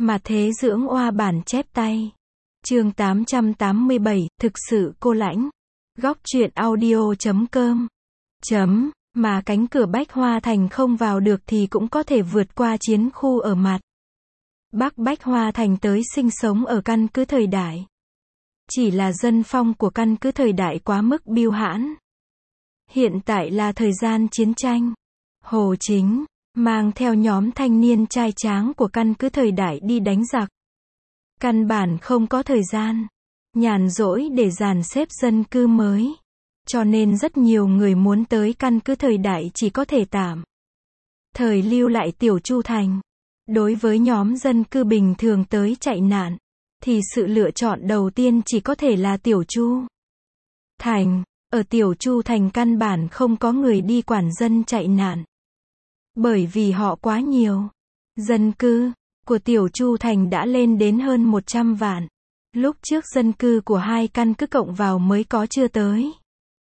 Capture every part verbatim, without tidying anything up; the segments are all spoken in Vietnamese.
Mà thế dưỡng oa bản chép tay. Chương tám trăm tám mươi bảy, thực sự cô lãnh. Góc truyện audio chấm com. Chấm, mà cánh cửa Bách Hoa Thành không vào được thì cũng có thể vượt qua chiến khu ở mặt Bắc Bách Hoa Thành tới sinh sống ở căn cứ thời đại. Chỉ là dân phong của căn cứ thời đại quá mức biêu hãn. Hiện tại là thời gian chiến tranh. Hồ Chính mang theo nhóm thanh niên trai tráng của căn cứ thời đại đi đánh giặc. Căn bản không có thời gian nhàn rỗi để dàn xếp dân cư mới. Cho nên rất nhiều người muốn tới căn cứ thời đại chỉ có thể tạm thời lưu lại Tiểu Chu Thành. Đối với nhóm dân cư bình thường tới chạy nạn, thì sự lựa chọn đầu tiên chỉ có thể là Tiểu Chu Thành. Ở Tiểu Chu Thành căn bản không có người đi quản dân chạy nạn. Bởi vì họ quá nhiều. Dân cư của Tiểu Chu Thành đã lên đến hơn một trăm vạn. Lúc trước dân cư của hai căn cứ cộng vào mới có chưa tới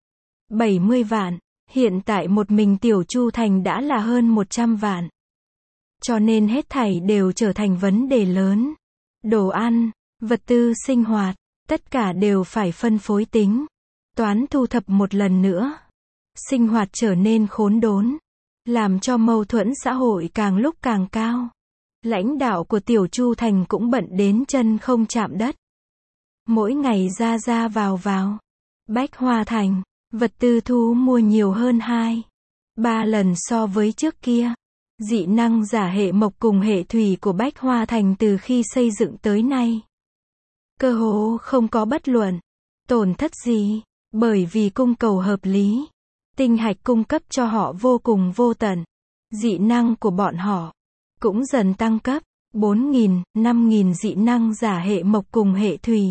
bảy mươi vạn. Hiện tại một mình Tiểu Chu Thành đã là hơn một trăm vạn. Cho nên hết thảy đều trở thành vấn đề lớn. Đồ ăn, vật tư sinh hoạt, tất cả đều phải phân phối tính toán thu thập một lần nữa. Sinh hoạt trở nên khốn đốn, làm cho mâu thuẫn xã hội càng lúc càng cao. Lãnh đạo của Tiểu Chu Thành cũng bận đến chân không chạm đất. Mỗi ngày ra ra vào vào Bách Hoa Thành, vật tư thu mua nhiều hơn hai, ba lần so với trước kia. Dị năng giả hệ mộc cùng hệ thủy của Bách Hoa Thành từ khi xây dựng tới nay, cơ hồ không có bất luận tổn thất gì, bởi vì cung cầu hợp lý. Tinh hạch cung cấp cho họ vô cùng vô tận. Dị năng của bọn họ cũng dần tăng cấp, bốn nghìn, năm nghìn dị năng giả hệ mộc cùng hệ thủy.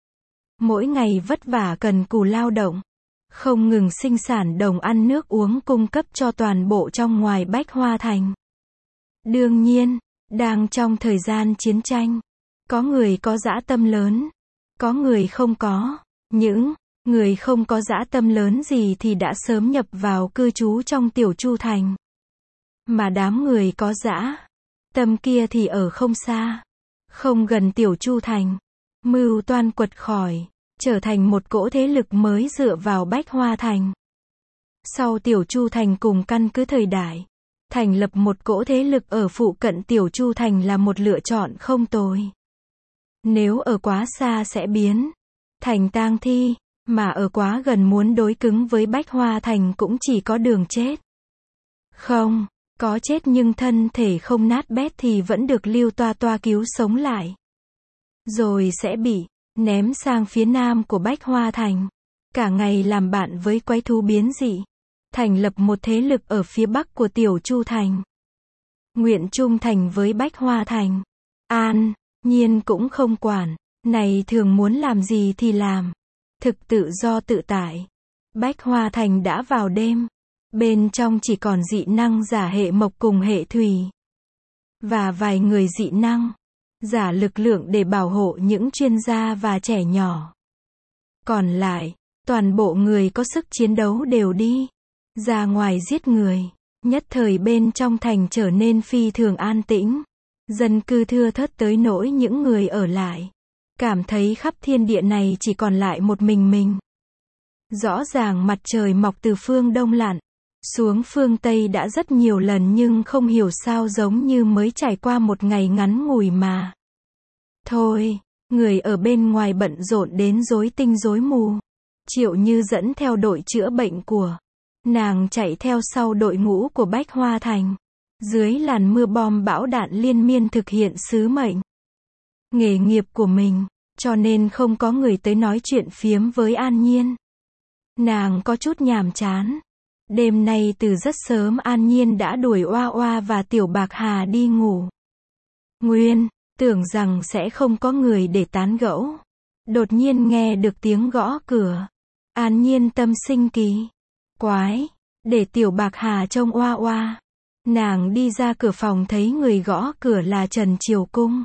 Mỗi ngày vất vả cần cù lao động, không ngừng sinh sản đồng ăn nước uống cung cấp cho toàn bộ trong ngoài Bách Hoa Thành. Đương nhiên, đang trong thời gian chiến tranh, có người có dã tâm lớn, có người không có. Những người không có dã tâm lớn gì thì đã sớm nhập vào cư trú trong Tiểu Chu Thành. Mà đám người có dã tâm kia thì ở không xa, không gần Tiểu Chu Thành, mưu toan quật khỏi, trở thành một cỗ thế lực mới dựa vào Bách Hoa Thành. Sau Tiểu Chu Thành cùng căn cứ thời đại, thành lập một cỗ thế lực ở phụ cận Tiểu Chu Thành là một lựa chọn không tồi. Nếu ở quá xa sẽ biến thành tang thi, mà ở quá gần muốn đối cứng với Bách Hoa Thành cũng chỉ có đường chết. Không, có chết nhưng thân thể không nát bét thì vẫn được lưu toa toa cứu sống lại. Rồi sẽ bị ném sang phía nam của Bách Hoa Thành. Cả ngày làm bạn với quái thú biến dị. Thành lập một thế lực ở phía bắc của Tiểu Chu Thành. Nguyện trung thành với Bách Hoa Thành. An Nhiên cũng không quản. Này thường muốn làm gì thì làm. Thực tự do tự tại. Bách Hoa Thành đã vào đêm. Bên trong chỉ còn dị năng giả hệ mộc cùng hệ thủy. Và vài người dị năng giả lực lượng để bảo hộ những chuyên gia và trẻ nhỏ. Còn lại, toàn bộ người có sức chiến đấu đều đi ra ngoài giết người. Nhất thời bên trong thành trở nên phi thường an tĩnh. Dân cư thưa thớt tới nỗi những người ở lại cảm thấy khắp thiên địa này chỉ còn lại một mình mình. Rõ ràng mặt trời mọc từ phương đông lặn xuống phương tây đã rất nhiều lần nhưng không hiểu sao giống như mới trải qua một ngày ngắn ngủi mà thôi. Người ở bên ngoài bận rộn đến rối tinh rối mù. Triệu Như dẫn theo đội chữa bệnh của nàng chạy theo sau đội ngũ của Bách Hoa Thành. Dưới làn mưa bom bão đạn liên miên thực hiện sứ mệnh nghề nghiệp của mình, cho nên không có người tới nói chuyện phiếm với An Nhiên. Nàng có chút nhàm chán. Đêm nay từ rất sớm An Nhiên đã đuổi Oa Oa và Tiểu Bạc Hà đi ngủ. Nguyên tưởng rằng sẽ không có người để tán gẫu. Đột nhiên nghe được tiếng gõ cửa. An Nhiên tâm sinh kỳ quái, để Tiểu Bạc Hà trông Oa Oa. Nàng đi ra cửa phòng thấy người gõ cửa là Trần Triều Cung.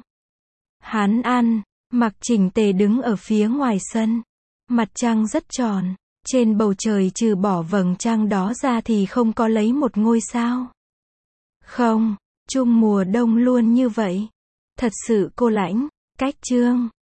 Hắn ăn mặc chỉnh tề đứng ở phía ngoài sân. Mặt trăng rất tròn. Trên bầu trời trừ bỏ vầng trăng đó ra thì không có lấy một ngôi sao. Không, chung mùa đông luôn như vậy. Thật sự cô lãnh. Cách chương